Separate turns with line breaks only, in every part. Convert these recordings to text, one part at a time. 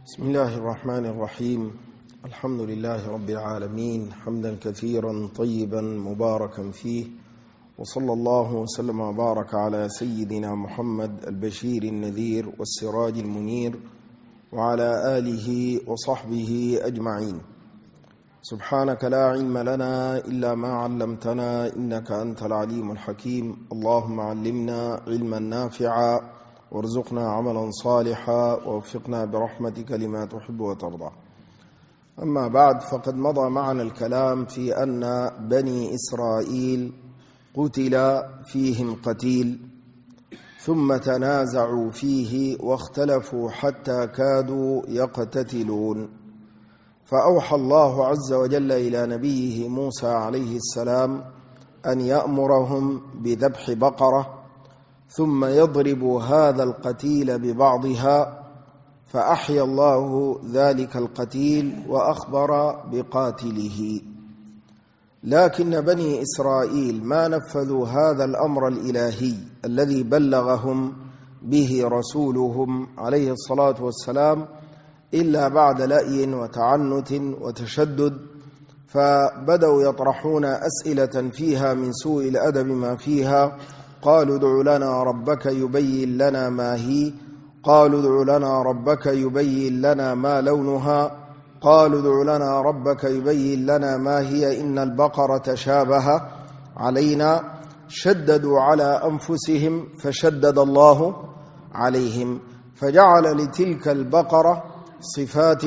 بسم الله الرحمن الرحيم. الحمد لله رب العالمين، حمدا كثيرا طيبا مباركا فيه، وصلى الله وسلم وبارك على سيدنا محمد البشير النذير والسراج المنير وعلى آله وصحبه أجمعين. سبحانك لا علم لنا إلا ما علمتنا إنك أنت العليم الحكيم. اللهم علمنا علما نافعا وارزقنا عملا صالحا ووفقنا برحمتك لما تحب وترضى. أما بعد، فقد مضى معنا الكلام في أن بني إسرائيل قتل فيهم قتيل، ثم تنازعوا فيه واختلفوا حتى كادوا يقتتلون، فأوحى الله عز وجل إلى نبيه موسى عليه السلام أن يأمرهم بذبح بقرة، ثم يضرب هذا القتيل ببعضها، فأحيا الله ذلك القتيل وأخبر بقاتله. لكن بني إسرائيل ما نفذوا هذا الأمر الإلهي الذي بلغهم به رسولهم عليه الصلاة والسلام إلا بعد لأي وتعنت وتشدد، فبدأوا يطرحون أسئلة فيها من سوء الأدب ما فيها. قالوا ادع لنا ربك يبين لنا ما هي، قالوا ادع لنا ربك يبين لنا ما لونها، قالوا ادع لنا ربك يبين لنا ما هي إن البقرة تشابه علينا. شددوا على أنفسهم فشدد الله عليهم، فجعل لتلك البقرة صفات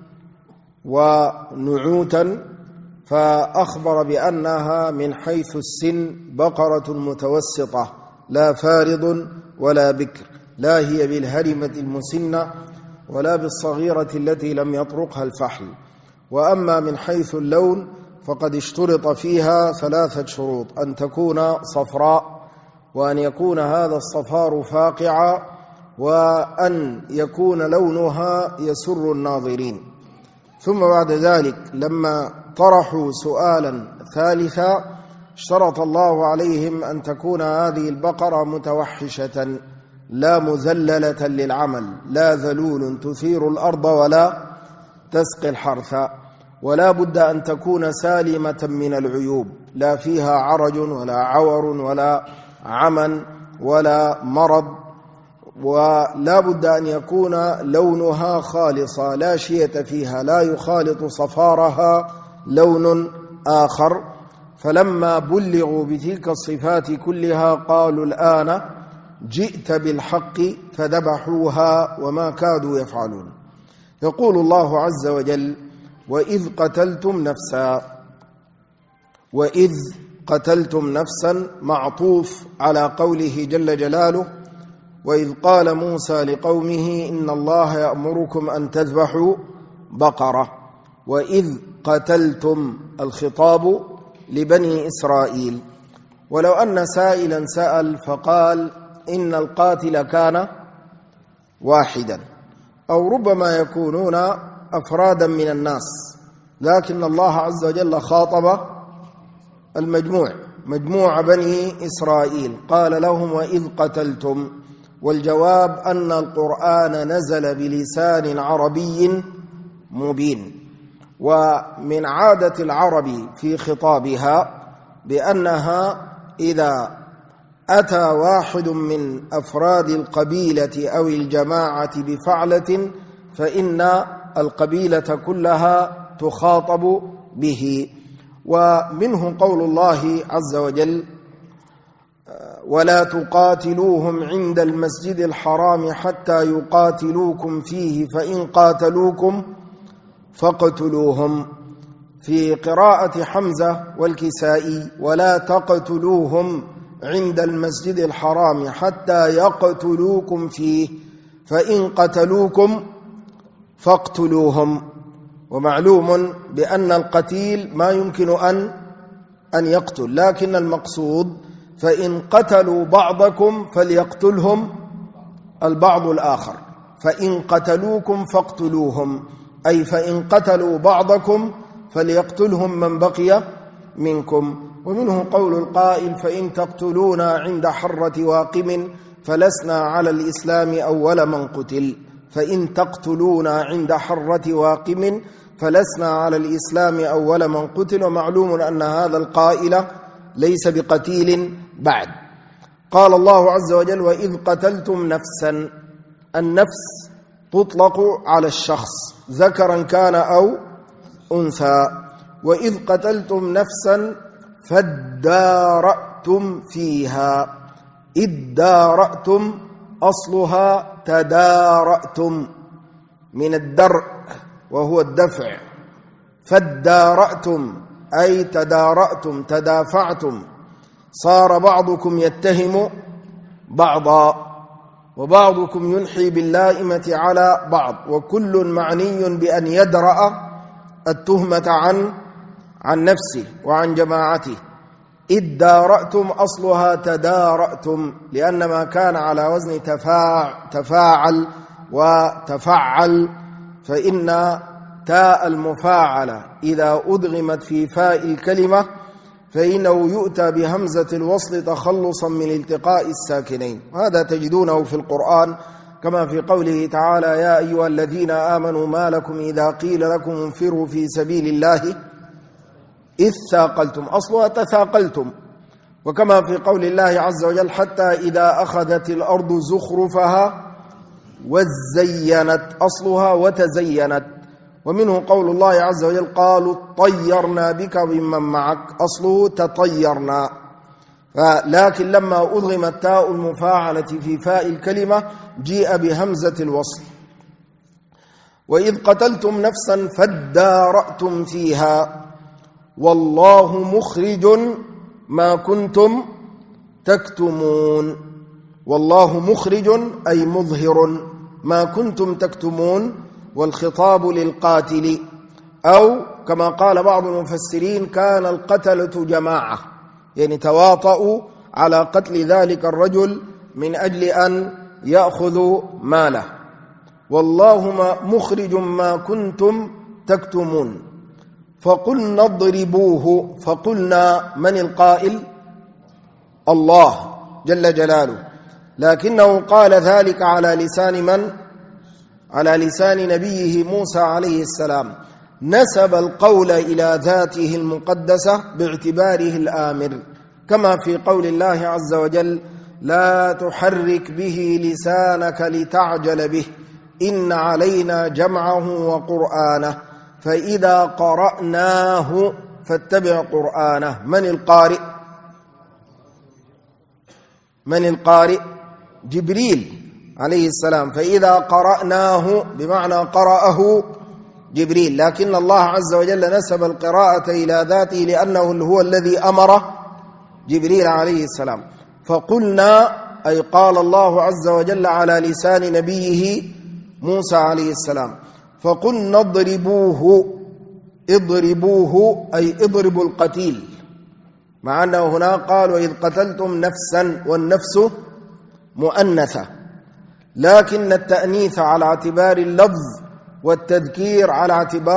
ونعوتا، فأخبر بأنها من حيث السن بقرة متوسطة، لا فارض ولا بكر، لا هي بالهرمة المسنة ولا بالصغيرة التي لم يطرقها الفحل. وأما من حيث اللون فقد اشترط فيها 3 شروط: أن تكون صفراء، وأن يكون هذا الصفار فاقعا، وأن يكون لونها يسر الناظرين. ثم بعد ذلك لما طرحوا سؤالا ثالثا اشترط الله عليهم أن تكون هذه البقرة متوحشة لا مذللة للعمل، لا ذلول تثير الأرض ولا تسقي الحرث، ولا بد أن تكون سالمة من العيوب، لا فيها عرج ولا عور ولا عمن ولا مرض، ولا بد أن يكون لونها خالصا لا شية فيها، لا يخالط صفارها لون آخر. فلما بلغوا بتلك الصفات كلها قالوا الآن جئت بالحق، فذبحوها وما كادوا يفعلون. يقول الله عز وجل: وإذ قتلتم نفسا معطوف على قوله جل جلاله: وإذ قال موسى لقومه إن الله يأمركم أن تذبحوا بقرة. وإذ قتلتم، الخطاب لبني إسرائيل. ولو أن سائلا سأل فقال إن القاتل كان واحدا، أو ربما يكونون أفرادا من الناس، لكن الله عز وجل خاطب مجموع بني إسرائيل، قال لهم وإذ قتلتم. والجواب أن القرآن نزل بلسان عربي مبين، ومن عادة العرب في خطابها بأنها إذا أتى واحد من أفراد القبيلة أو الجماعة بفعلة فإن القبيلة كلها تخاطب به. ومنه قول الله عز وجل: ولا تقاتلوهم عند المسجد الحرام حتى يقاتلوكم فيه فإن قاتلوكم فاقتلوهم. في قراءة حمزة والكسائي: ولا تقتلوهم عند المسجد الحرام حتى يقتلوكم فيه فإن قتلوكم فاقتلوهم. ومعلوم بأن القتيل ما يمكن أن يقتل، لكن المقصود فإن قتلوا بعضكم فليقتلهم البعض الآخر، فإن قتلوكم فاقتلوهم، أي فإن قتلوا بعضكم فليقتلهم من بقي منكم. ومنه قول القائل: فإن تقتلونا عند حرة واقم فلسنا على الإسلام أول من قتل. فإن تقتلونا عند حرة واقم فلسنا على الإسلام أول من قتل، ومعلوم أن هذا القائل ليس بقتيل بعد. قال الله عز وجل: وإذ قتلتم نفسا. النفس تطلق على الشخص ذكرا كان أو أنثى. وإذ قتلتم نفسا فادارأتم فيها. ادارأتم أصلها تدارأتم من الدرء وهو الدفع، فادارأتم أي تدارأتم تدافعتم، صار بعضكم يتهم بعضا وبعضكم ينحي باللائمة على بعض، وكل معني بأن يدرأ التهمة عن نفسه وعن جماعته. إذ دارأتم أصلها تدارأتم، لأن ما كان على وزن تفاعل وتفعل، فإن تاء المفاعلة إذا أدغمت في فاء الكلمة فإنه يؤتى بهمزة الوصل تخلصا من التقاء الساكنين. هذا تجدونه في القرآن كما في قوله تعالى: يا أيها الذين آمنوا ما لكم إذا قيل لكم انفروا في سبيل الله إذ ثاقلتم، أصلها تثاقلتم. وكما في قول الله عز وجل: حتى إذا أخذت الأرض زخرفها وزينت، أصلها وتزينت. ومنه قول الله عز وجل: قالوا طيرنا بك ومن معك، أصله تطيرنا. لكن لما أضغمت تاء المفاعلة في فاء الكلمة جيء بهمزة الوصل. وإذ قتلتم نفسا فادارأتم فيها والله مخرج ما كنتم تكتمون. والله مخرج أي مظهر ما كنتم تكتمون، والخطاب للقاتل، أو كما قال بعض المفسرين: كان القتلة جماعة، يعني تواطؤوا على قتل ذلك الرجل من أجل أن يأخذوا ماله. والله مخرج ما كنتم تكتمون. فقلنا اضربوه. فقلنا من القائل؟ الله جل جلاله، لكنه قال ذلك على لسان من؟ على لسان نبيه موسى عليه السلام. نسب القول إلى ذاته المقدسة باعتباره الآمر، كما في قول الله عز وجل: لا تحرك به لسانك لتعجل به إن علينا جمعه وقرآنه فإذا قرأناه فاتبع قرآنه. من القارئ؟ من القارئ؟ جبريل عليه السلام. فإذا قرأناه بمعنى قرأه جبريل، لكن الله عز وجل نسب القراءة إلى ذاته لأنه هو الذي أمر جبريل عليه السلام. فقلنا أي قال الله عز وجل على لسان نبيه موسى عليه السلام: فقلنا اضربوه. اضربوه أي اضربوا القتيل، مع أنه هنا قال: وإذ قتلتم نفسا، والنفس مؤنثة، لكن التأنيث على اعتبار اللفظ والتذكير على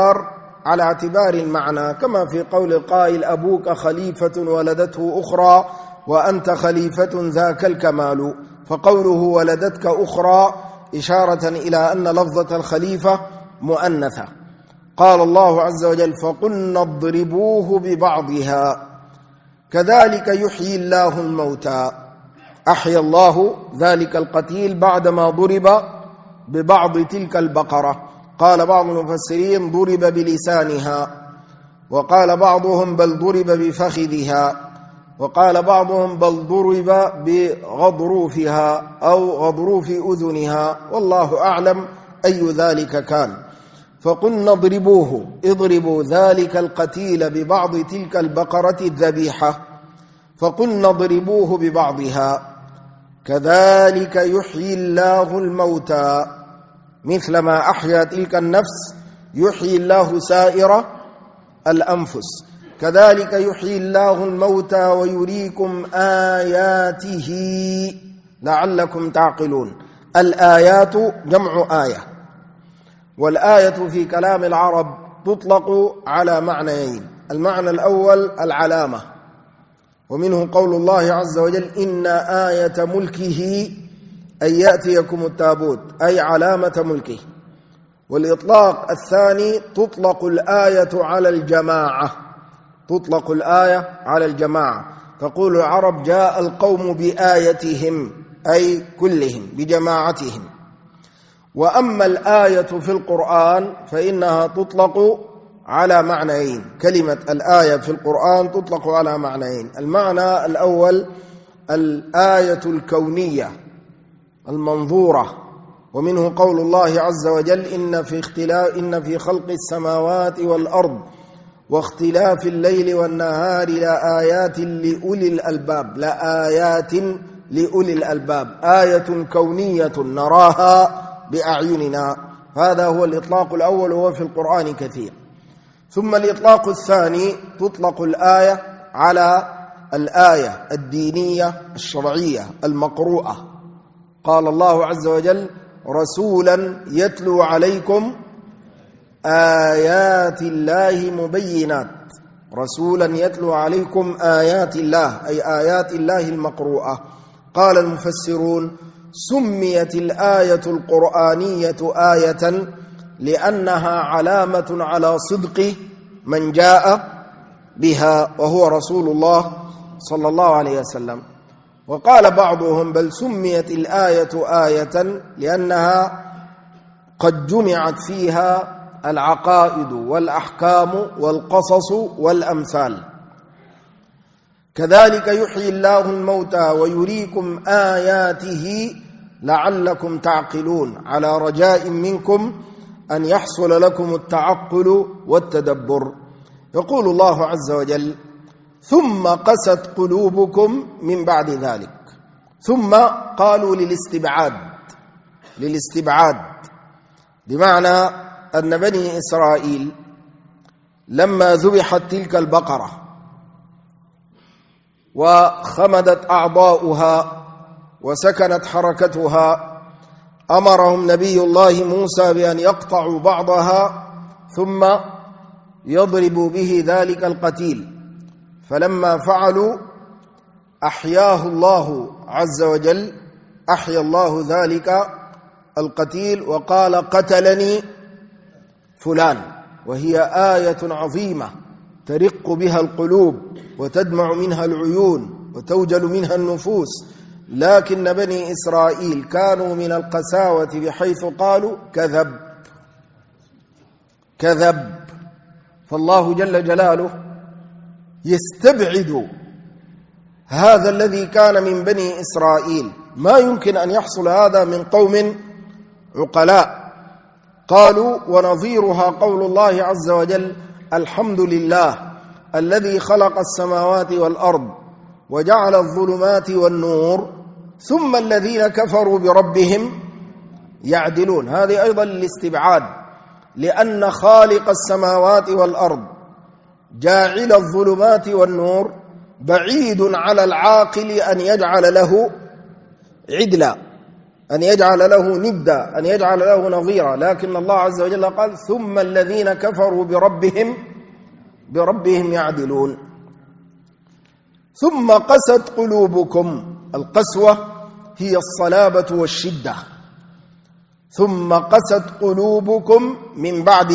اعتبار المعنى، كما في قول القائل: أبوك خليفة ولدته أخرى وأنت خليفة ذاك الكمال. فقوله ولدتك أخرى إشارة إلى أن لفظة الخليفة مؤنثة. قال الله عز وجل: فقلنا اضربوه ببعضها كذلك يحيي الله الموتى. أحيا الله ذلك القتيل بعدما ضرب ببعض تلك البقرة. قال بعض المفسرين: ضرب بلسانها، وقال بعضهم: بل ضرب بفخذها، وقال بعضهم: بل ضرب بغضروفها أو غضروف أذنها، والله أعلم أي ذلك كان. فقلنا اضربوه، اضربوا ذلك القتيل ببعض تلك البقرة الذبيحة. فقلنا اضربوه ببعضها كذلك يحيي الله الموتى، مثلما أحيا تلك النفس يحيي الله سائر الأنفس. كذلك يحيي الله الموتى ويريكم آياته لعلكم تعقلون. الآيات جمع آية، والآية في كلام العرب تطلق على معنيين: المعنى الأول العلامة، ومنه قول الله عز وجل: إن آية ملكه أن يأتيكم التابوت أي علامة ملكه. والإطلاق الثاني تطلق الآية على الجماعة، تطلق الآية على الجماعة. تقول العرب جاء القوم بآيتهم أي كلهم بجماعتهم. وأما الآية في القرآن فإنها تطلق على معنيين. كلمة الآية في القرآن تطلق على معنيين. المعنى الأول الآية الكونية المنظورة، ومنه قول الله عز وجل إن في خلق السماوات والأرض واختلاف الليل والنهار لآيات لأولي الألباب، لآيات لأولي الألباب، آية كونية نراها بأعيننا. هذا هو الإطلاق الأول وهو في القرآن كثير. ثم الإطلاق الثاني تطلق الآية على الآية الدينية الشرعية المقروءة. قال الله عز وجل رسولا يتلو عليكم آيات الله مبينات، رسولا يتلو عليكم آيات الله أي آيات الله المقروءة. قال المفسرون سميت الآية القرآنية آية لأنها علامة على صدق من جاء بها وهو رسول الله صلى الله عليه وسلم. وقال بعضهم بل سميت الآية آية لأنها قد جمعت فيها العقائد والأحكام والقصص والأمثال. كذلك يحيي الله الموتى ويريكم آياته لعلكم تعقلون، على رجاء منكم أن يحصل لكم التعقل والتدبر. يقول الله عز وجل ثم قست قلوبكم من بعد ذلك. ثم قالوا للاستبعاد بمعنى أن بني إسرائيل لما ذبحت تلك البقرة وخمدت أعضاؤها وسكنت حركتها أمرهم نبي الله موسى بأن يقطعوا بعضها ثم يضربوا به ذلك القتيل. فلما فعلوا أحياه الله عز وجل، أحيا الله ذلك القتيل وقال قتلني فلان، وهي آية عظيمة ترق بها القلوب وتدمع منها العيون وتوجل منها النفوس. لكن بني إسرائيل كانوا من القساوة بحيث قالوا كذب. فالله جل جلاله يستبعد هذا الذي كان من بني إسرائيل. ما يمكن أن يحصل هذا من قوم عقلاء. قالوا ونظيرها قول الله عز وجل الحمد لله الذي خلق السماوات والأرض وجعل الظلمات والنور ثم الذين كفروا بربهم يعدلون. هذه أيضا للاستبعاد، لأن خالق السماوات والأرض جاعل الظلمات والنور بعيد على العاقل أن يجعل له عدلا، أن يجعل له ندا، أن يجعل له نظيرا. لكن الله عز وجل قال ثم الذين كفروا بربهم يعدلون. ثم قست قلوبكم، القسوة هي الصلابة والشدة. ثم قست قلوبكم من بعد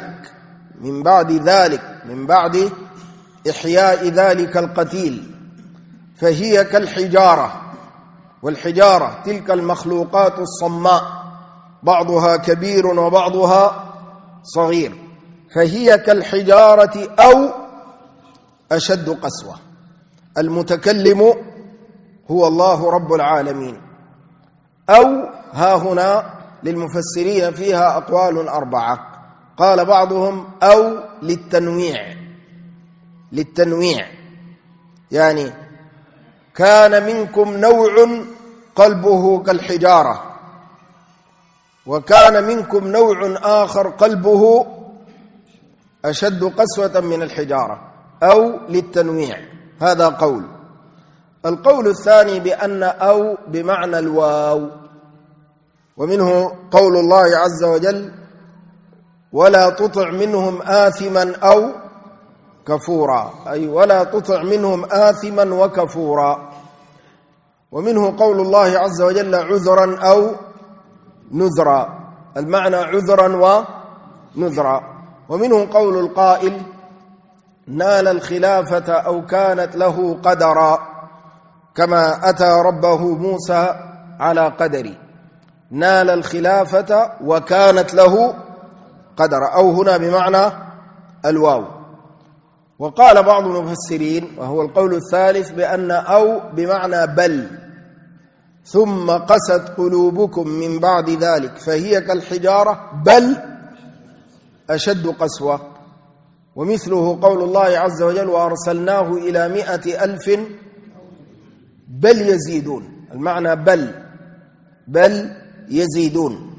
ذلك من بعد إحياء ذلك القتيل، فهي كالحجارة. والحجارة تلك المخلوقات الصماء بعضها كبير وبعضها صغير، فهي كالحجارة أو أشد قسوة. المتكلم هو الله رب العالمين. أو ها هنا للمفسرين فيها أقوال أربعة. قال بعضهم أو للتنويع، يعني كان منكم نوع قلبه كالحجارة وكان منكم نوع آخر قلبه أشد قسوة من الحجارة، أو للتنويع. هذا قول. القول الثاني بأن أو بمعنى الواو، ومنه قول الله عز وجل ولا تطع منهم آثما أو كفورا، أي ولا تطع منهم آثما وكفورا. ومنه قول الله عز وجل عذرا أو نذرا، المعنى عذرا ونذرا. ومنه قول القائل نال الخلافة أو كانت له قدرا، كما أتى ربه موسى على قدري، نال الخلافة وكانت له قدرا، أو هنا بمعنى الواو. وقال بعض المفسرين وهو القول الثالث بأن أو بمعنى بل، ثم قست قلوبكم من بعد ذلك فهي كالحجارة بل أشد قسوة. ومثله قول الله عز وجل وأرسلناه إلى 100,000 بل يزيدون، المعنى بل يزيدون.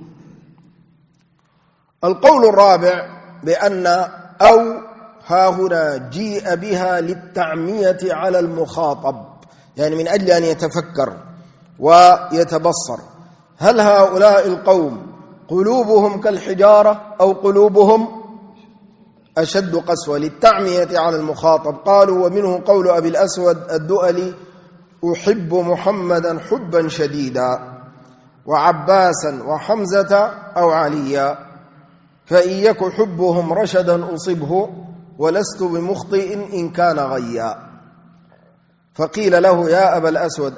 القول الرابع بأن أو ها هنا جيء بها للتعمية على المخاطب، يعني من أجل أن يتفكر ويتبصر، هل هؤلاء القوم قلوبهم كالحجارة أو قلوبهم أشد قسوة، للتعمية على المخاطب. قالوا ومنه قول أبي الأسود الدؤلي أحب محمدا حبا شديدا، وعباسا وحمزة أو عليا، فإن يك حبهم رشدا أصبه، ولست بمخطئ إن كان غيا. فقيل له يا أبا الأسود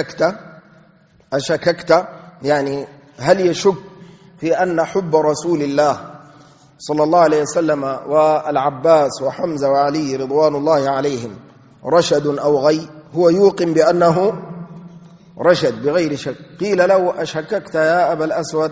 أشككت، يعني هل يشك في أن حب رسول الله صلى الله عليه وسلم والعباس وحمزة وعلي رضوان الله عليهم رشد أو غي؟ هو يوقن بأنه رشد بغير شك. قيل له أشككت يا أبا الأسود؟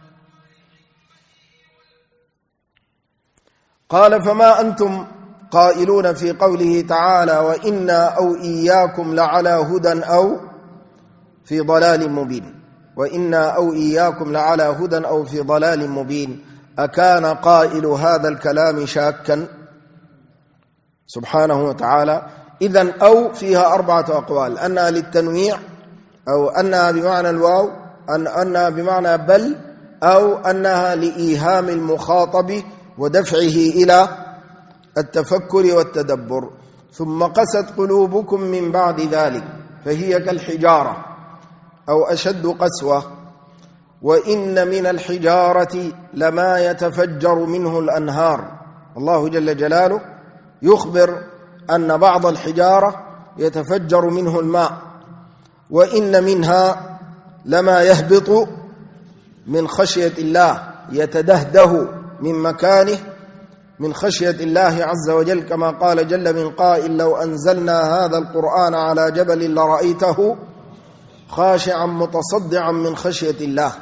قال فما أنتم قائلون في قوله تعالى وإنا أو إياكم لعلى هدى أو في ضلال مبين، وإنا أو إياكم لعلى هدى أو في ضلال مبين، أكان قائل هذا الكلام شاكا سبحانه وتعالى؟ إذن أو فيها 4 أقوال، أنها للتنويع، أو أنها بمعنى الواو، أنها بمعنى بل، أو أنها لإيهام المخاطب ودفعه إلى التفكر والتدبر. ثم قست قلوبكم من بعد ذلك فهي كالحجارة أو أشد قسوة، وإن من الحجارة لما يتفجر منه الأنهار. الله جل جلاله يخبر أن بعض الحجارة يتفجر منه الماء، وإن منها لما يهبط من خشية الله، يتدهده من مكانه من خشية الله عز وجل، كما قال جل من قائل لو أنزلنا هذا القرآن على جبل لرأيته خاشعا متصدعا من خشية الله.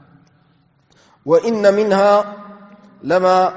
وإن منها لما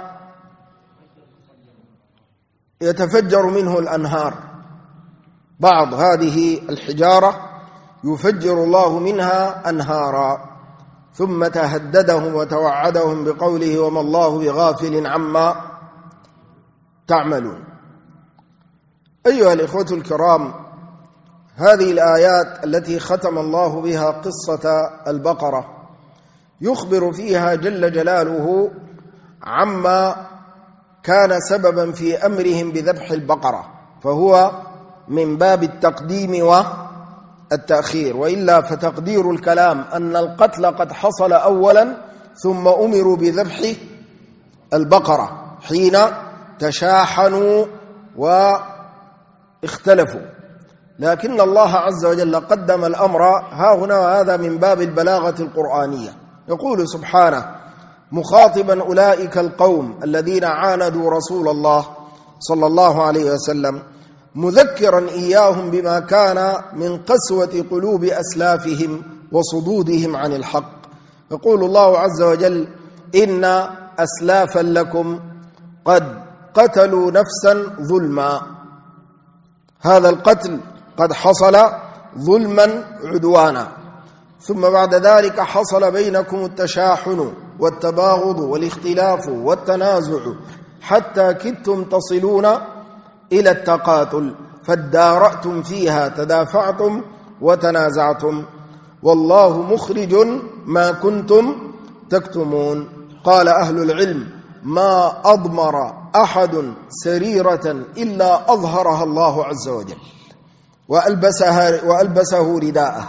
يتفجر منه الأنهار، بعض هذه الحجارة يفجر الله منها أنهارا. ثم تهددهم وتوعدهم بقوله وما الله بغافل عما تعملون. أيها الإخوة الكرام، هذه الآيات التي ختم الله بها قصة البقرة يخبر فيها جل جلاله عما كان سببا في أمرهم بذبح البقرة، فهو من باب التقديم والتأخير، وإلا فتقدير الكلام أن القتل قد حصل أولا ثم أمروا بذبح البقرة حين تشاحنوا واختلفوا. لكن الله عز وجل قدم الأمر ها هنا، وهذا من باب البلاغة القرآنية. يقول سبحانه مخاطبا أولئك القوم الذين عاندوا رسول الله صلى الله عليه وسلم، مذكرا إياهم بما كان من قسوة قلوب أسلافهم وصدودهم عن الحق. يقول الله عز وجل إن أسلافا لكم قد قتلوا نفسا ظلما، هذا القتل قد حصل ظلما عدوانا، ثم بعد ذلك حصل بينكم التشاحن والتباغض والاختلاف والتنازع حتى كدتم تصلون إلى التقاتل، فادارأتم فيها تدافعتم وتنازعتم، والله مخرج ما كنتم تكتمون. قال أهل العلم ما أضمر أحد سريرة إلا أظهرها الله عز وجل. وألبسه رداءها.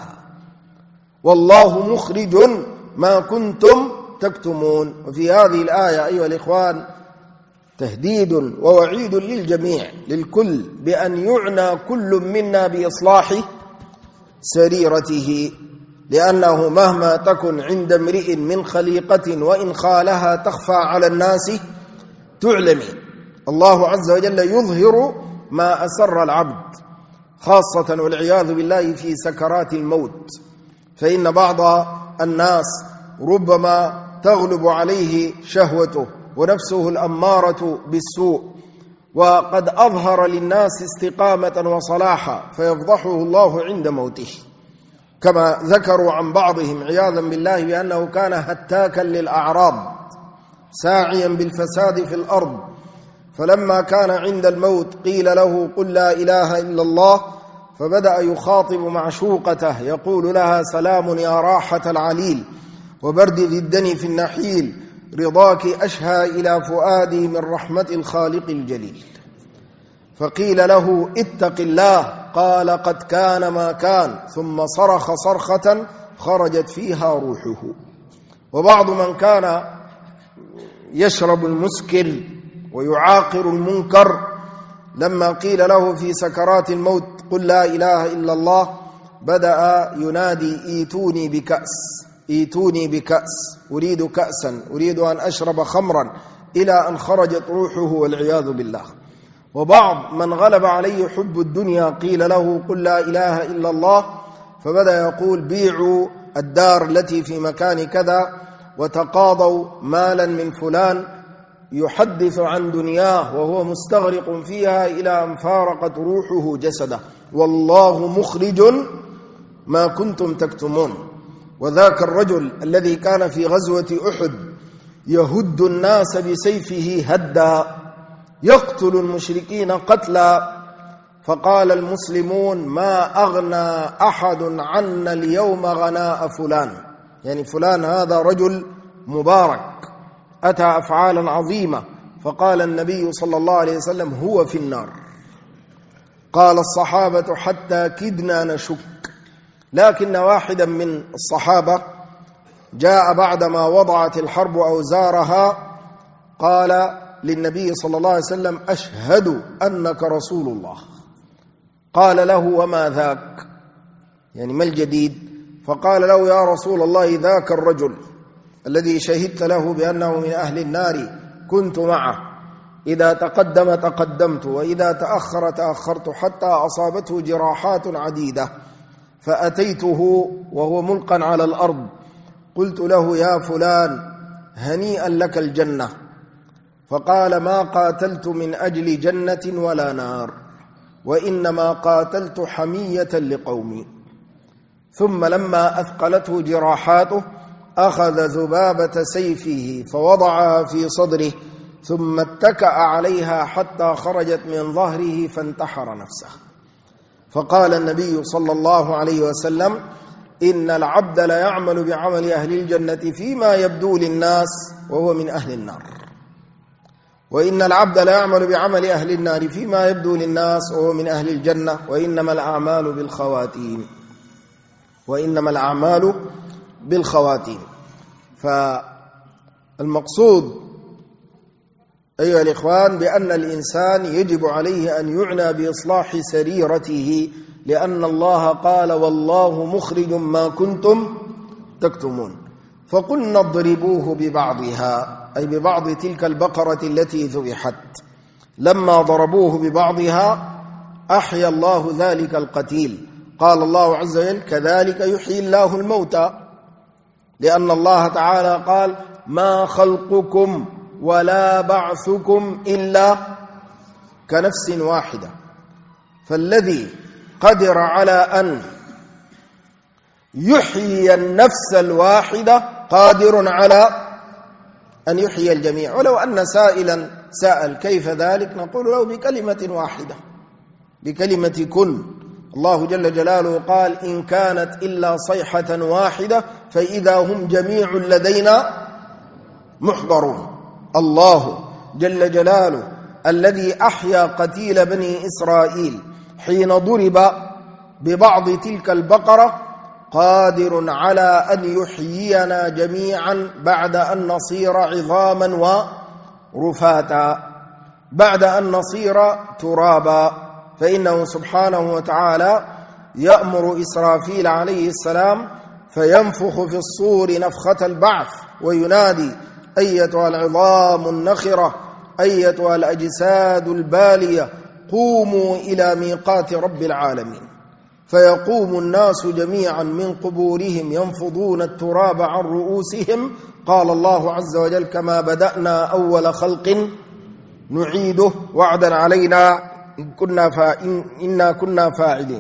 والله مخرج ما كنتم تكتمون. وفي هذه الآية أيها الإخوان تهديد ووعيد للجميع للكل بأن يعنى كل منا بإصلاح سريرته، لأنه مهما تكن عند امرئ من خليقة وإن خالها تخفى على الناس تعلم. الله عز وجل يظهر ما أسر العبد، خاصة والعياذ بالله في سكرات الموت، فإن بعض الناس ربما تغلب عليه شهوته ونفسه الأمارة بالسوء، وقد أظهر للناس استقامة وصلاحا فيفضحه الله عند موته، كما ذكروا عن بعضهم عياذا بالله بأنه كان هتاكا للأعراض ساعيا بالفساد في الأرض، فلما كان عند الموت قيل له قل لا إله إلا الله، فبدأ يخاطب معشوقته يقول لها سلام يا راحة العليل وبرد ذي الدني في النحيل، رضاك أشهى إلى فؤادي من رحمة الخالق الجليل. فقيل له اتق الله، قال قد كان ما كان، ثم صرخ صرخة خرجت فيها روحه. وبعض من كان يشرب المسكر ويعاقر المنكر لما قيل له في سكرات الموت قل لا إله إلا الله بدأ ينادي ايتوني بكأس ايتوني بكأس، أريد كأسا، أريد أن أشرب خمرا، إلى أن خرجت روحه والعياذ بالله. وبعض من غلب عليه حب الدنيا قيل له قل لا إله إلا الله، فبدأ يقول بيعوا الدار التي في مكان كذا وتقاضوا مالا من فلان، يحدث عن دنياه وهو مستغرق فيها إلى أن فارقت روحه جسده. والله مخرج ما كنتم تكتمون. وذاك الرجل الذي كان في غزوة أحد يهد الناس بسيفه هدا، يقتل المشركين قتلا، فقال المسلمون ما أغنى أحد عنا اليوم غناء فلان، يعني فلان هذا رجل مبارك أتى أفعالا عظيمة، فقال النبي صلى الله عليه وسلم هو في النار. قال الصحابة حتى كدنا نشك، لكن واحدا من الصحابة جاء بعدما وضعت الحرب أوزارها قال للنبي صلى الله عليه وسلم أشهد أنك رسول الله. قال له وما ذاك، يعني ما الجديد؟ فقال له يا رسول الله ذاك الرجل الذي شهدت له بأنه من أهل النار كنت معه، إذا تقدم تقدمت وإذا تأخر تأخرت، حتى أصابته جراحات عديدة، فأتيته وهو ملقا على الأرض، قلت له يا فلان هنيئا لك الجنة، فقال ما قاتلت من أجل جنة ولا نار، وإنما قاتلت حمية لقومي. ثم لما أثقلته جراحاته أخذ ذبابة سيفه فوضعها في صدره، ثم اتكأ عليها حتى خرجت من ظهره فانتحر نفسه. فقال النبي صلى الله عليه وسلم إن العبد لا يعمل بعمل أهل الجنة فيما يبدو للناس وهو من أهل النار، وإن العبد لا يعمل بعمل أهل النار فيما يبدو للناس وهو من أهل الجنة، وإنما الأعمال بالخواتيم، وإنما الأعمال بالخواتيم. فالمقصود أيها الإخوان بأن الإنسان يجب عليه أن يعنى بإصلاح سريرته، لأن الله قال والله مخرج ما كنتم تكتمون. فقلنا اضربوه ببعضها، أي ببعض تلك البقرة التي ذبحت. لما ضربوه ببعضها أحيا الله ذلك القتيل. قال الله عز وجل كذلك يحيي الله الموتى، لأن الله تعالى قال ما خلقكم ولا بعثكم إلا كنفس واحدة. فالذي قدر على أن يحيي النفس الواحدة قادر على أن يحيي الجميع. ولو أن سائلا سأل كيف ذلك، نقول له بكلمة واحدة، بكلمة كن. الله جل جلاله قال إن كانت إلا صيحة واحدة فإذا هم جميع لدينا محضرون. الله جل جلاله الذي أحيا قتيل بني إسرائيل حين ضرب ببعض تلك البقرة قادر على أن يحيينا جميعا بعد أن نصير عظاما ورفاتا، بعد أن نصير ترابا. فإنه سبحانه وتعالى يأمر إسرافيل عليه السلام فينفخ في الصور نفخة البعث وينادي: أيتها العظام النخرة، أيتها الأجساد البالية، قوموا إلى ميقات رب العالمين. فيقوم الناس جميعا من قبورهم ينفضون التراب عن رؤوسهم. قال الله عز وجل: كما بدأنا أول خلق نعيده وعدا علينا إنا كنا فاعلين.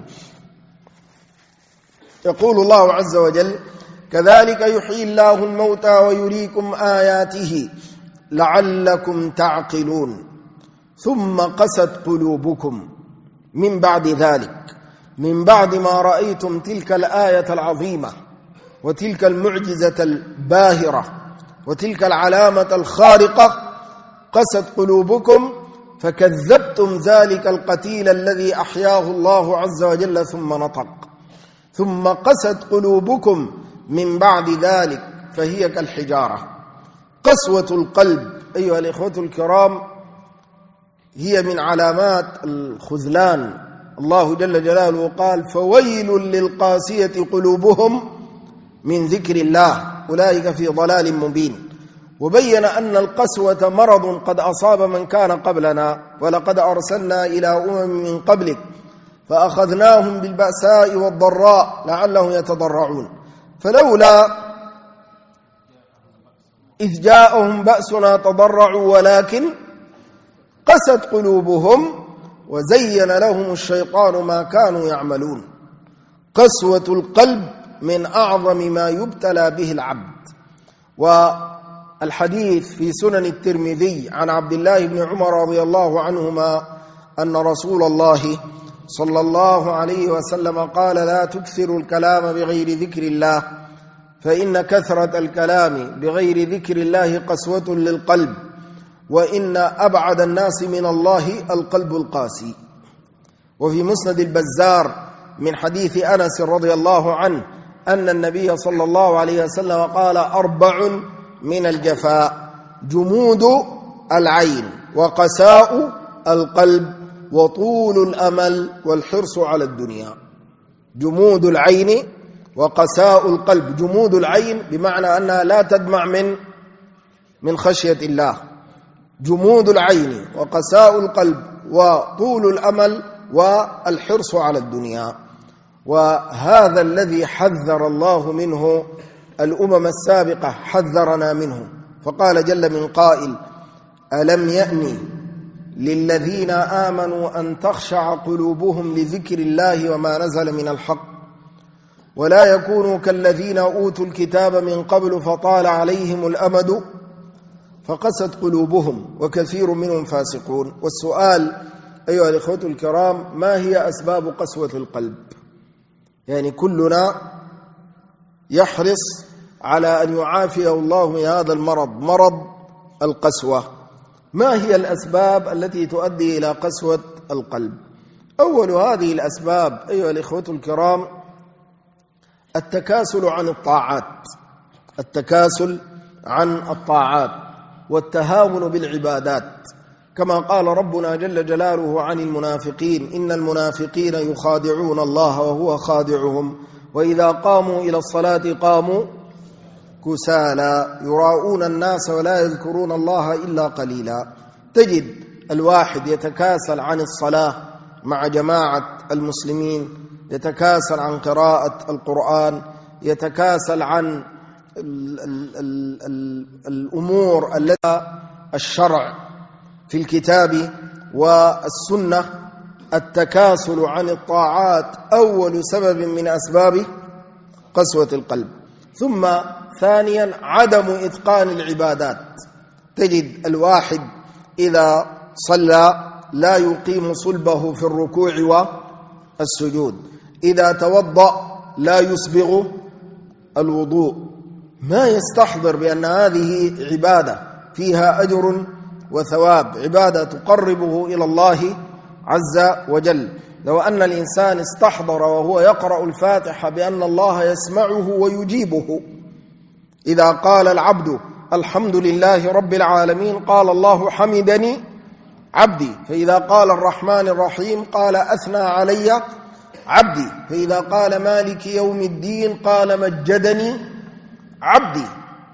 يقول الله عز وجل: كذلك يحيي الله الموتى ويريكم آياته لعلكم تعقلون. ثم قست قلوبكم من بعد ذلك، من بعد ما رأيتم تلك الآية العظيمة وتلك المعجزة الباهرة وتلك العلامة الخارقة، قست قلوبكم فكذبتم ذلك القتيل الذي أحياه الله عز وجل ثم نطق. ثم قست قلوبكم من بعد ذلك فهي كالحجارة. قسوة القلب أيها الإخوة الكرام هي من علامات الخذلان. الله جل جلاله قال: فويل للقاسية قلوبهم من ذكر الله أولئك في ضلال مبين. وبين أن القسوة مرض قد أصاب من كان قبلنا، ولقد أرسلنا إلى أمم من قبلك فأخذناهم بالبأساء والضراء لعلهم يتضرعون. فلولا إذ جاءهم بأسنا تضرعوا ولكن قست قلوبهم وزين لهم الشيطان ما كانوا يعملون. قسوة القلب من أعظم ما يبتلى به العبد. والحديث في سنن الترمذي عن عبد الله بن عمر رضي الله عنهما أن رسول الله صلى الله عليه وسلم قال: لا تكثروا الكلام بغير ذكر الله، فإن كثرة الكلام بغير ذكر الله قسوة للقلب، وإن أبعد الناس من الله القلب القاسي. وفي مسند البزار من حديث أنس رضي الله عنه أن النبي صلى الله عليه وسلم قال: 4 من الجفاء: جمود العين، وقساء القلب، وطول الأمل، والحرص على الدنيا. جمود العين وقساء القلب. جمود العين بمعنى أنها لا تدمع من خشية الله. جمود العين وقساء القلب وطول الأمل والحرص على الدنيا. وهذا الذي حذر الله منه الأمم السابقة، حذرنا منه. فقال جل من قائل: ألم يأن للذين آمنوا أن تخشع قلوبهم لذكر الله وما نزل من الحق، ولا يكونوا كالذين أوتوا الكتاب من قبل فطال عليهم الأمد فقست قلوبهم وكثير منهم فاسقون. والسؤال أيها الإخوة الكرام: ما هي أسباب قسوة القلب؟ يعني كلنا يحرص على أن يعافيه الله من هذا المرض، مرض القسوة. ما هي الأسباب التي تؤدي إلى قسوة القلب؟ أول هذه الأسباب أيها الإخوة الكرام التكاسل عن الطاعات. التكاسل عن الطاعات والتهاون بالعبادات، كما قال ربنا جل جلاله عن المنافقين: إن المنافقين يخادعون الله وهو خادعهم وإذا قاموا إلى الصلاة قاموا كسالى يراؤون الناس ولا يذكرون الله إلا قليلا. تجد الواحد يتكاسل عن الصلاة مع جماعة المسلمين، يتكاسل عن قراءة القرآن، يتكاسل عن الأمور التي الشرع في الكتاب والسنة. التكاسل عن الطاعات أول سبب من أسباب قسوة القلب. ثم ثانيا عدم إتقان العبادات. تجد الواحد إذا صلى لا يقيم صلبه في الركوع والسجود، إذا توضأ لا يسبغ الوضوء، ما يستحضر بأن هذه عبادة فيها أجر وثواب، عبادة تقربه إلى الله عز وجل. لو أن الإنسان استحضر وهو يقرأ الفاتحة بأن الله يسمعه ويجيبه. إذا قال العبد الحمد لله رب العالمين قال الله حمدني عبدي، فإذا قال الرحمن الرحيم قال أثنى علي عبدي، فإذا قال مالك يوم الدين قال مجدني عبدي.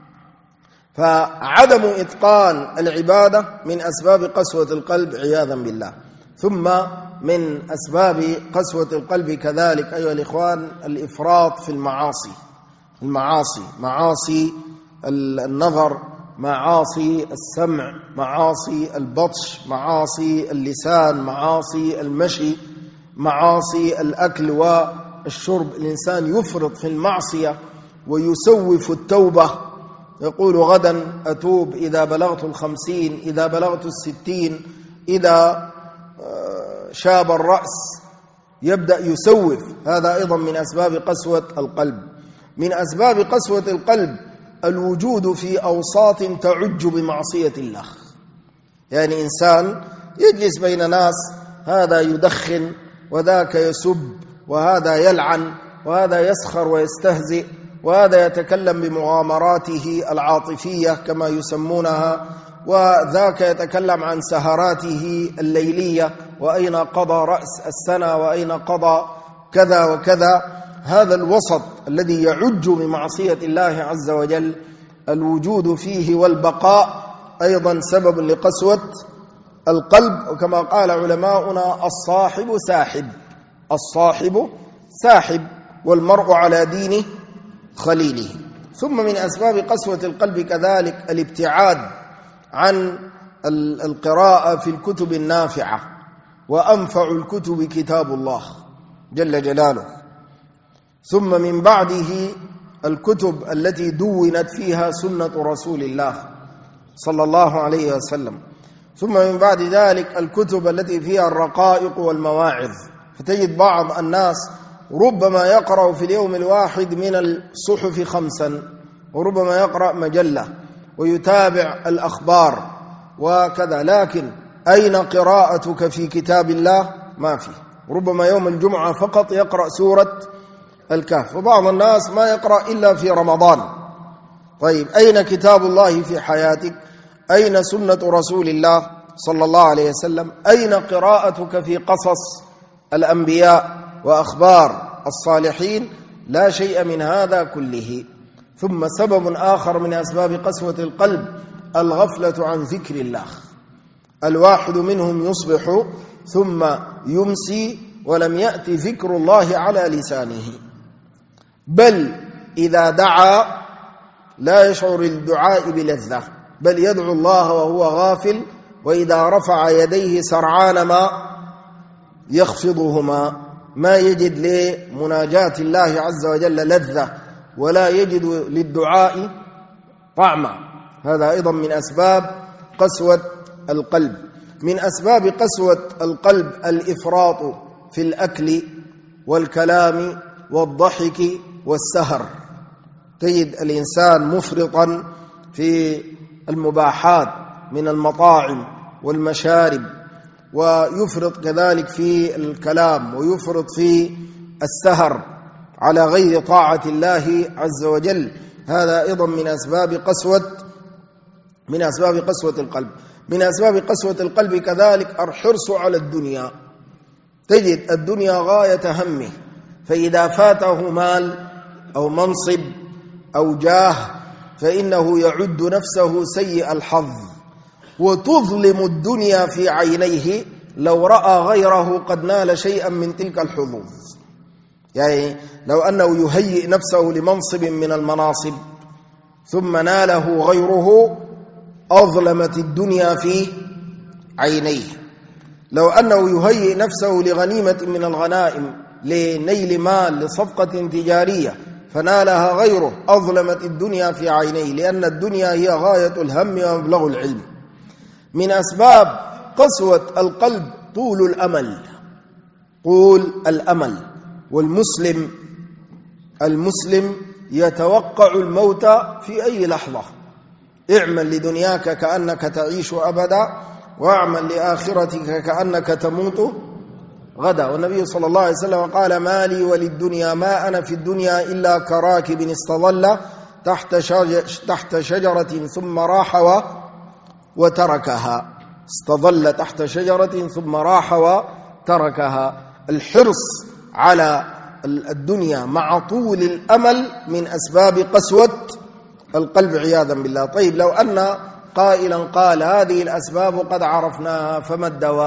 فعدم إتقان العبادة من أسباب قسوة القلب عياذا بالله. ثم من أسباب قسوة القلب كذلك أيها الإخوان الإفراط في المعاصي، معاصي النظر، معاصي السمع، معاصي البطش، معاصي اللسان، معاصي المشي، معاصي الأكل والشرب. الإنسان يفرط في المعصية ويسوف التوبة، يقول غدا أتوب، إذا بلغت 50، إذا بلغت 60، إذا شاب الرأس يبدأ يسوف. هذا أيضا من أسباب قسوة القلب. من أسباب قسوة القلب الوجود في أوساط تعج بمعصية الله. يعني إنسان يجلس بين ناس، هذا يدخن وذاك يسب وهذا يلعن وهذا يسخر ويستهزئ وهذا يتكلم بمغامراته العاطفية كما يسمونها، وذاك يتكلم عن سهراته الليلية، وأين قضى رأس السنة، وأين قضى كذا وكذا. هذا الوسط الذي يعج بمعصية الله عز وجل الوجود فيه والبقاء أيضا سبب لقسوة القلب. وكما قال علماؤنا الصاحب ساحب والمرء على دين خليله. ثم من أسباب قسوة القلب كذلك الابتعاد عن القراءة في الكتب النافعة، وأنفع الكتب كتاب الله جل جلاله. ثم من بعده الكتب التي دونت فيها سنة رسول الله صلى الله عليه وسلم. ثم من بعد ذلك الكتب التي فيها الرقائق والمواعظ. فتجد بعض الناس ربما يقرأ في اليوم الواحد من الصحف 5، وربما يقرأ مجلة ويتابع الأخبار وكذا، لكن أين قراءتك في كتاب الله؟ ما في. ربما يوم الجمعة فقط يقرأ سورة الكهف، وبعض الناس ما يقرأ إلا في رمضان. طيب أين كتاب الله في حياتك؟ أين سنة رسول الله صلى الله عليه وسلم؟ أين قراءتك في قصص الأنبياء وأخبار الصالحين؟ لا شيء من هذا كله. ثم سبب آخر من أسباب قسوة القلب الغفلة عن ذكر الله. الواحد منهم يصبح ثم يمسي ولم يأتي ذكر الله على لسانه، بل إذا دعا لا يشعر الدعاء بلذة، بل يدعو الله وهو غافل، وإذا رفع يديه سرعان ما يخفضهما، ما يجد لمناجاة الله عز وجل لذة ولا يجد للدعاء طعما. هذا أيضا من أسباب قسوة القلب. من أسباب قسوة القلب الإفراط في الأكل والكلام والضحك والسهر. تجد الإنسان مفرطا في المباحات من المطاعم والمشارب، ويفرط كذلك في الكلام، ويفرط في السهر على غير طاعة الله عز وجل. هذا أيضا من أسباب قسوة القلب. من أسباب قسوة القلب كذلك الحرص على الدنيا. تجد الدنيا غاية همه، فإذا فاته مال أو منصب أو جاه فإنه يعد نفسه سيء الحظ، وتظلم الدنيا في عينيه لو رأى غيره قد نال شيئا من تلك الحظوظ. يعني لو أنه يهيئ نفسه لمنصب من المناصب ثم ناله غيره أظلمت الدنيا في عينيه. لو أنه يهيئ نفسه لغنيمة من الغنائم، لنيل مال، لصفقة تجارية، فنالها غيره أظلمت الدنيا في عينيه، لأن الدنيا هي غاية الهم ومبلغ العلم. من أسباب قسوة القلب طول الأمل. والمسلم يتوقع الموت في أي لحظة. اعمل لدنياك كأنك تعيش أبدا، واعمل لآخرتك كأنك تموت غدا. والنبي صلى الله عليه وسلم قال: ما لي وللدنيا، ما أنا في الدنيا إلا كراكب استظل تحت شجرة ثم راح وتركها. استظل تحت شجرة ثم راح وتركها. الحرص على الدنيا مع طول الأمل من أسباب قسوة القلب عياذا بالله. طيب، لو أن قائلا قال: هذه الأسباب قد عرفناها، فما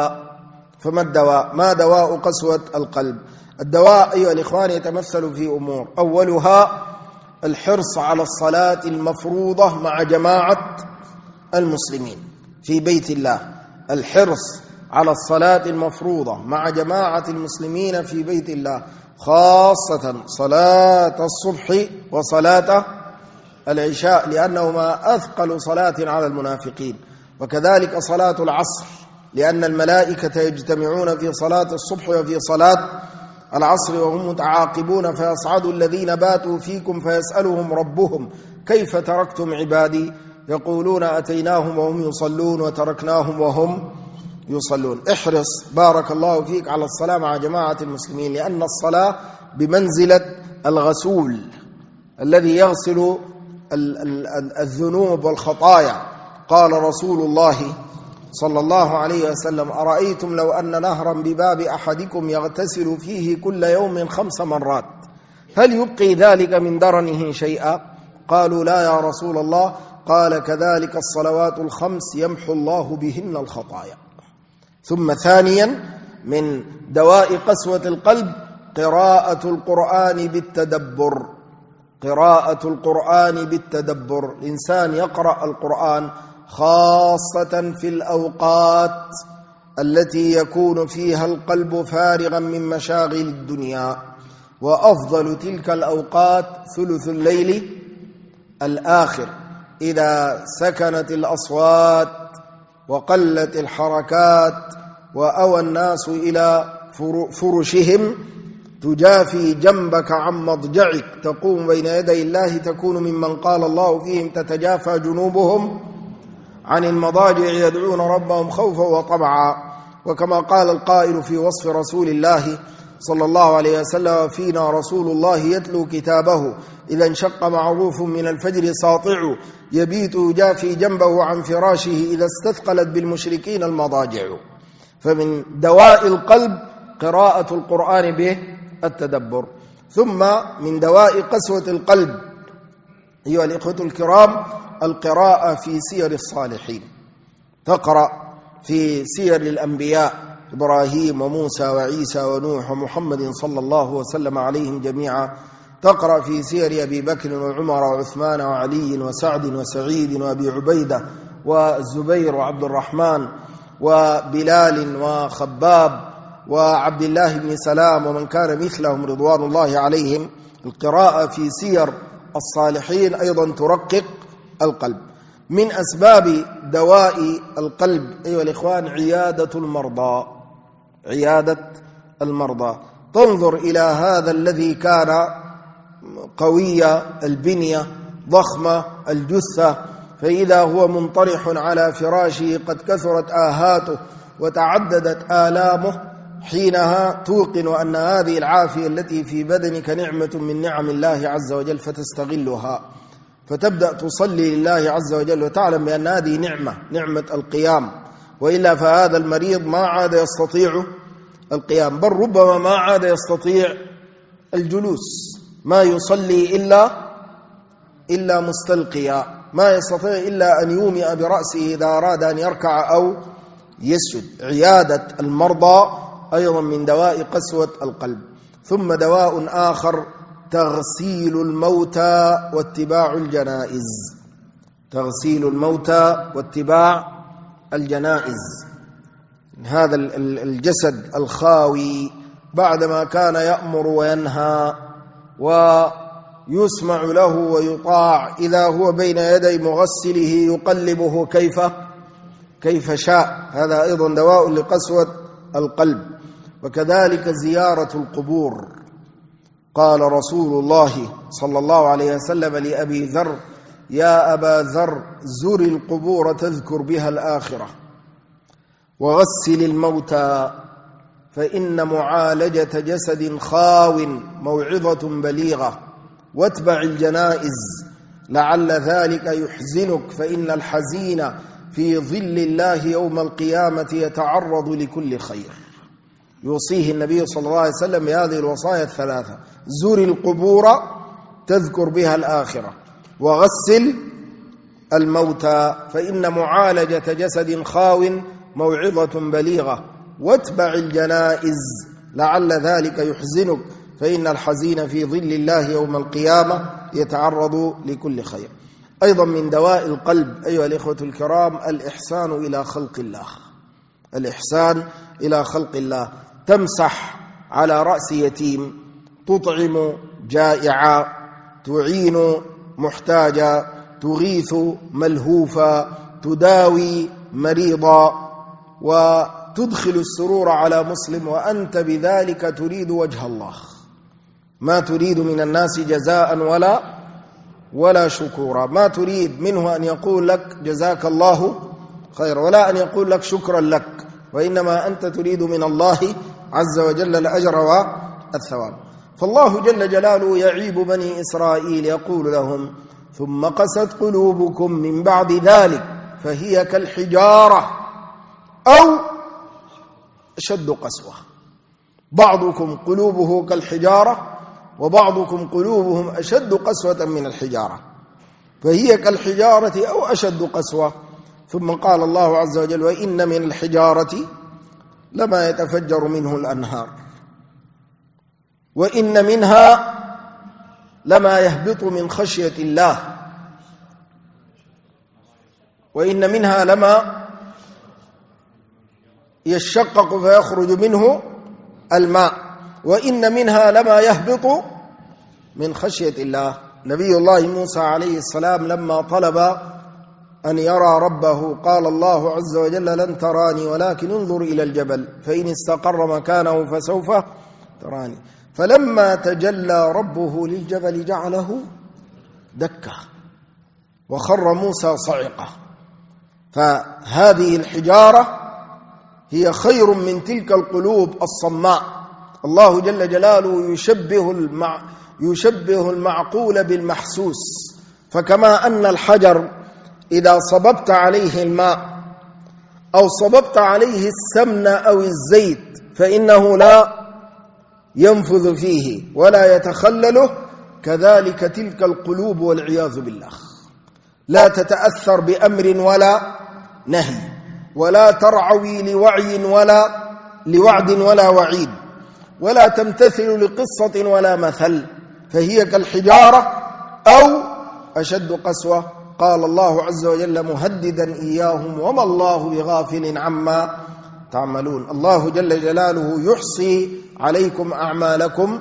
الدواء؟ ما دواء قسوة القلب؟ الدواء أيها الإخوان يتمثل في أمور: أولها الحرص على الصلاة المفروضة مع جماعة المسلمين في بيت الله. الحرص على الصلاة المفروضة مع جماعة المسلمين في بيت الله، خاصة صلاة الصبح وصلاة العشاء، لأنهما أثقل صلاة على المنافقين. وكذلك صلاة العصر، لأن الملائكة يجتمعون في صلاة الصبح وفي صلاة العصر وهم متعاقبون، فيصعد الذين باتوا فيكم فيسألهم ربهم: كيف تركتم عبادي؟ يقولون: أتيناهم وهم يصلون وتركناهم وهم يصلون. احرص بارك الله فيك على الصلاة مع جماعة المسلمين، لأن الصلاة بمنزلة الغسول الذي يغسل الذنوب والخطايا. قال رسول الله صلى الله عليه وسلم: أرأيتم لو أن نهرا بباب أحدكم يغتسل فيه كل يوم 5 مرات، هل يبقي ذلك من درنه شيئا؟ قالوا: لا يا رسول الله. قال: كذلك الصلوات الخمس يمحو الله بهن الخطايا. ثم ثانيا من دواء قسوة القلب قراءة القرآن بالتدبر. قراءة القرآن بالتدبر. الإنسان يقرأ القرآن خاصة في الأوقات التي يكون فيها القلب فارغا من مشاغل الدنيا، وأفضل تلك الأوقات ثلث الليل الآخر، إذا سكنت الأصوات وقلت الحركات وأوى الناس إلى فرشهم، تجافي جنبك عن مضجعك، تقوم بين يدي الله، تكون ممن قال الله فيهم: تتجافى جنوبهم عن المضاجع يدعون ربهم خوفا وطمعا. وكما قال القائل في وصف رسول الله صلى الله عليه وسلم: فينا رسول الله يتلو كتابه إذا انشق معروف من الفجر ساطع، يبيت يجافي جنبه عن فراشه إذا استثقلت بالمشركين المضاجع. فمن دواء القلب قراءة القرآن به التدبر. ثم من دواء قسوة القلب أيها الإخوة الكرام القراءة في سير الصالحين. تقرأ في سير الأنبياء: إبراهيم وموسى وعيسى ونوح ومحمد صلى الله وسلم عليهم جميعا. تقرأ في سير أبي بكر وعمر وعثمان وعلي وسعد وسعيد وأبي عبيدة والزبير وعبد الرحمن وبلال وخباب وعبد الله بن سلام ومن كان مثلهم رضوان الله عليهم. القراءة في سير الصالحين أيضا ترقق القلب. من أسباب دواء القلب أيها الإخوان عيادة المرضى. عيادة المرضى. تنظر إلى هذا الذي كان قوي البنية ضخمة الجثة، فإذا هو منطرح على فراشه قد كثرت آهاته وتعددت آلامه، حينها توقن أن هذه العافية التي في بدنك نعمة من نعم الله عز وجل، فتستغلها، فتبدأ تصلي لله عز وجل، وتعلم بأن هذه نعمة القيام، وإلا فهذا المريض ما عاد يستطيع القيام، بل ربما ما عاد يستطيع الجلوس، ما يصلي إلا مستلقيا، ما يستطيع إلا أن يومئ برأسه إذا أراد أن يركع أو يسجد. عيادة المرضى أيضا من دواء قسوة القلب. ثم دواء آخر تغسيل الموتى واتباع الجنائز. تغسيل الموتى واتباع الجنائز. هذا الجسد الخاوي بعدما كان يأمر وينهى ويسمع له ويطاع، إذا هو بين يدي مغسله يقلبه كيف شاء. هذا أيضا دواء لقسوة القلب. وكذلك زيارة القبور. قال رسول الله صلى الله عليه وسلم لأبي ذر: يا أبا ذر زر القبور تذكر بها الآخرة، وغسل الموتى فإن معالجة جسد خاو موعظة بليغة واتبع الجنائز لعل ذلك يحزنك فإن الحزين في ظل الله يوم القيامة يتعرض لكل خير. يوصيه النبي صلى الله عليه وسلم بهذه الوصايا الثلاثة: زور القبور تذكر بها الآخرة، وغسل الموتى، فإن معالجة جسد خاو موعظة بليغة، واتبع الجنائز لعل ذلك يحزنك فإن الحزين في ظل الله يوم القيامة يتعرض لكل خير. أيضا من دواء القلب أيها الإخوة الكرام الإحسان إلى خلق الله. الإحسان إلى خلق الله، تمسح على رأس يتيم، تطعم جائعا، تعين محتاجا، تغيث ملهوفا، تداوي مريضا، وتدخل السرور على مسلم، وأنت بذلك تريد وجه الله، ما تريد من الناس جزاء ولا شكورا، ما تريد منه أن يقول لك جزاك الله خير ولا أن يقول لك شكرا لك، وإنما أنت تريد من الله عز وجل الأجر والثواب. فالله جل جلاله يعيب بني إسرائيل يقول لهم: ثم قست قلوبكم من بعد ذلك فهي كالحجارة أو أشد قسوة. بعضكم قلوبه كالحجارة وبعضكم قلوبهم أشد قسوة من الحجارة، فهي كالحجارة أو أشد قسوة. ثم قال الله عز وجل: وإن من الحجارة لما يتفجر منه الأنهار وإن منها لما يهبط من خشية الله وإن منها لما يشقق فيخرج منه الماء وإن منها لما يهبط من خشية الله. نبي الله موسى عليه السلام لما طلب أن يرى ربه قال الله عز وجل: لن تراني ولكن انظر إلى الجبل فإن استقر مكانه فسوف تراني. فلما تجلى ربه للجبل جعله دكة وخر موسى صعقة. فهذه الحجارة هي خير من تلك القلوب الصماء. الله جل جلاله يشبه المعقول بالمحسوس، فكما أن الحجر إذا صببت عليه الماء أو صببت عليه السمن أو الزيت فإنه لا ينفذ فيه ولا يتخلله، كذلك تلك القلوب والعياذ بالله لا تتأثر بأمر ولا نهي، ولا ترعوي لوعد ولا وعيد، ولا تمتثل لقصة ولا مثل، فهي كالحجارة أو أشد قسوة. قال الله عز وجل مهددا إياهم: وما الله بغافل عما تعملون. الله جل جلاله يحصي عليكم أعمالكم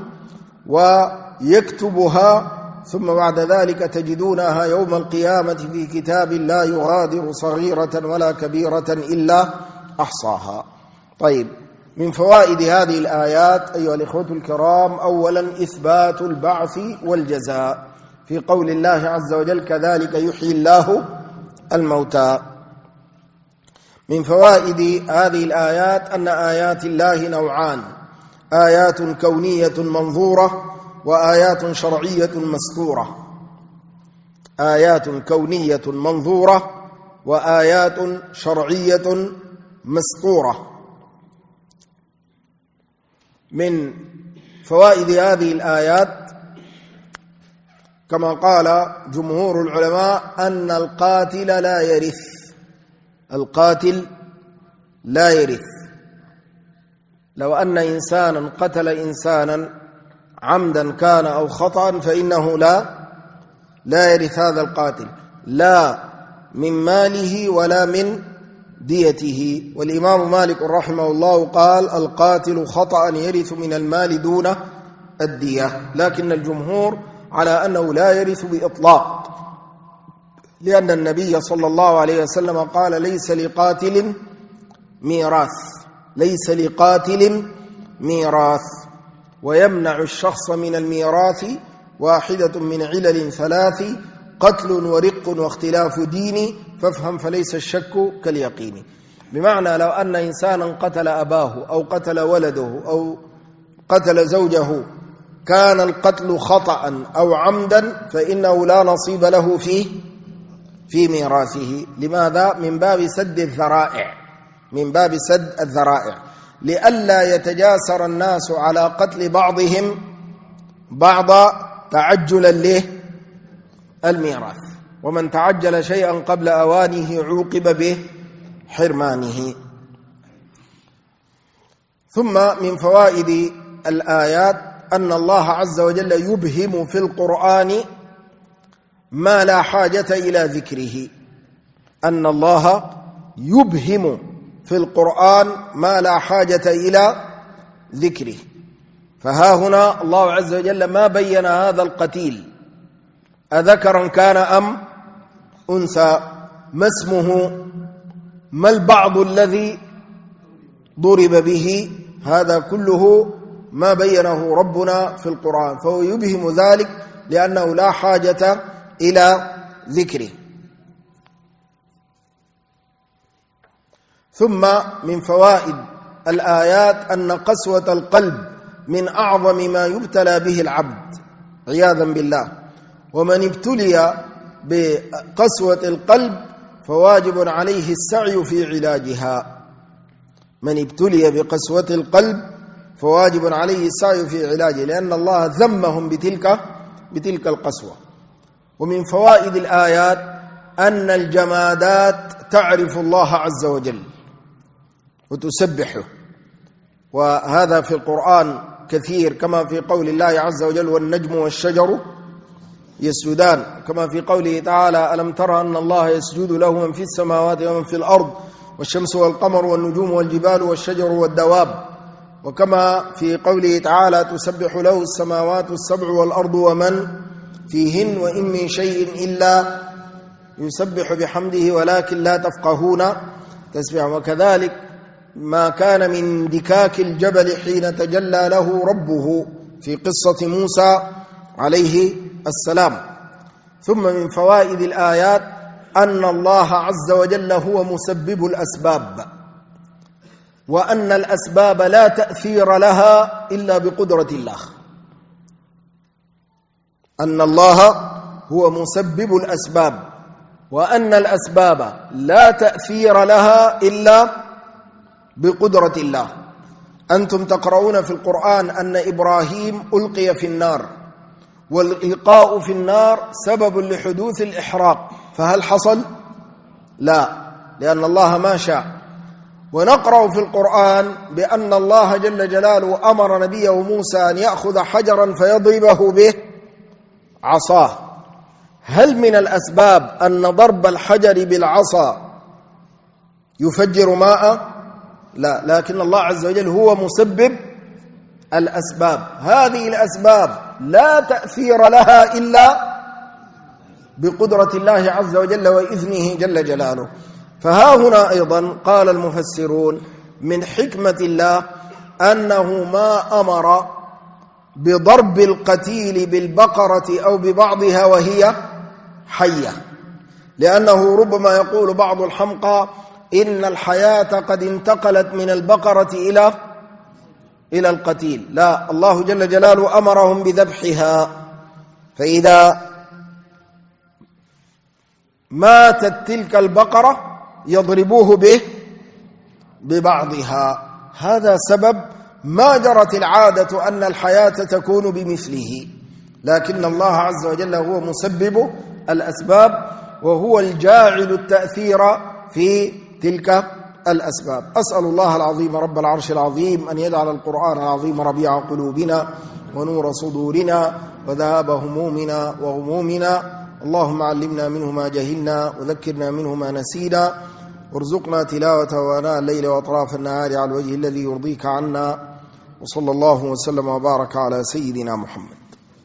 ويكتبها، ثم بعد ذلك تجدونها يوم القيامة في كتاب لا يغادر صغيرة ولا كبيرة إلا أحصاها. طيب، من فوائد هذه الآيات أيها الإخوة الكرام: أولا إثبات البعث والجزاء في قول الله عز وجل: كذلك يحيي الله الموتى. من فوائد هذه الآيات أن آيات الله نوعان: آيات كونية منظورة وآيات شرعية مسطورة. آيات كونية منظورة وآيات شرعية مسطورة. من فوائد هذه الآيات كما قال جمهور العلماء أن القاتل لا يرث. القاتل لا يرث. لو أن إنسانا قتل إنسانا عمدا كان أو خطأ فإنه لا يرث هذا القاتل، لا من ماله ولا من ديته. والإمام مالك رحمه الله قال: القاتل خطأ يرث من المال دون الدية، لكن الجمهور على أنه لا يرث بإطلاق، لأن النبي صلى الله عليه وسلم قال: ليس لقاتل ميراث، ليس لقاتل ميراث. ويمنع الشخص من الميراث واحدة من علل ثلاث: قتل ورق واختلاف دين، فافهم فليس الشك كاليقين. بمعنى لو أن إنسانا قتل أباه أو قتل ولده أو قتل زوجه كان القتل خطأ أو عمدا فإنه لا نصيب له في ميراثه. لماذا؟ من باب سد الذرائع، من باب سد الذرائع، لئلا يتجاسر الناس على قتل بعضهم بعضا تعجلا له الميراث، ومن تعجل شيئا قبل أوانه عوقب به حرمانه. ثم من فوائد الآيات أن الله عز وجل يبهم في القرآن ما لا حاجة إلى ذكره، أن الله يبهم في القرآن ما لا حاجة إلى ذكره. فها هنا الله عز وجل ما بين هذا القتيل أذكرا كان أم أنثى، ما اسمه، ما البعض الذي ضرب به، هذا كله ما بينه ربنا في القرآن، فهو يبهم ذلك لأنه لا حاجة إلى ذكره. ثم من فوائد الآيات أن قسوة القلب من أعظم ما يبتلى به العبد عياذا بالله، ومن ابتلي بقسوة القلب فواجب عليه السعي في علاجها. من ابتلي بقسوة القلب فواجب عليه السعي في علاجه، لأن الله ذمهم بتلك القسوة. ومن فوائد الآيات أن الجمادات تعرف الله عز وجل وتسبحه، وهذا في القرآن كثير، كما في قول الله عز وجل والنجم والشجر يسجدان، كما في قوله تعالى ألم ترى أن الله يسجد له من في السماوات ومن في الأرض والشمس والقمر والنجوم والجبال والشجر والدواب، وكما في قوله تعالى تسبح له السماوات السبع والأرض ومن فيهن وإن من شيء إلا يسبح بحمده ولكن لا تفقهون تسبيحا. وكذلك ما كان من دكاك الجبل حين تجلى له ربه في قصة موسى عليه السلام. ثم من فوائد الآيات أن الله عز وجل هو مسبب الأسباب، وأن الأسباب لا تأثير لها إلا بقدرة الله، أن الله هو مسبب الأسباب، وأن الأسباب لا تأثير لها إلا بقدرة الله. أنتم تقرؤون في القرآن أن إبراهيم ألقي في النار، والإلقاء في النار سبب لحدوث الإحراق، فهل حصل؟ لا، لأن الله ما شاء. ونقرأ في القرآن بأن الله جل جلاله أمر نبيه موسى أن يأخذ حجرا فيضربه به عصاه. هل من الأسباب أن ضرب الحجر بالعصا يفجر ماء؟ لا، لكن الله عز وجل هو مسبب الأسباب. هذه الأسباب لا تأثير لها إلا بقدرة الله عز وجل وإذنه جل جلاله. فها هنا أيضا قال المفسرون من حكمة الله أنه ما أمر بضرب القتيل بالبقرة أو ببعضها وهي حية، لأنه ربما يقول بعض الحمقى إن الحياة قد انتقلت من البقرة إلى القتيل. لا، الله جل جلاله أمرهم بذبحها، فإذا ماتت تلك البقرة يضربوه ببعضها. هذا سبب ما جرت العادة أن الحياة تكون بمثله، لكن الله عز وجل هو مسبب الأسباب، وهو الجاعل التأثير في تلك الأسباب. أسأل الله العظيم رب العرش العظيم أن يجعل القرآن العظيم ربيع قلوبنا ونور صدورنا وذهاب همومنا وغمومنا. اللهم علمنا منه ما جهلنا وذكرنا منه ما نسينا، وارزقنا تلاوته آناء الليل وأطراف النهار على الوجه الذي يرضيك عنا. وصلى الله وسلم وبارك على سيدنا محمد.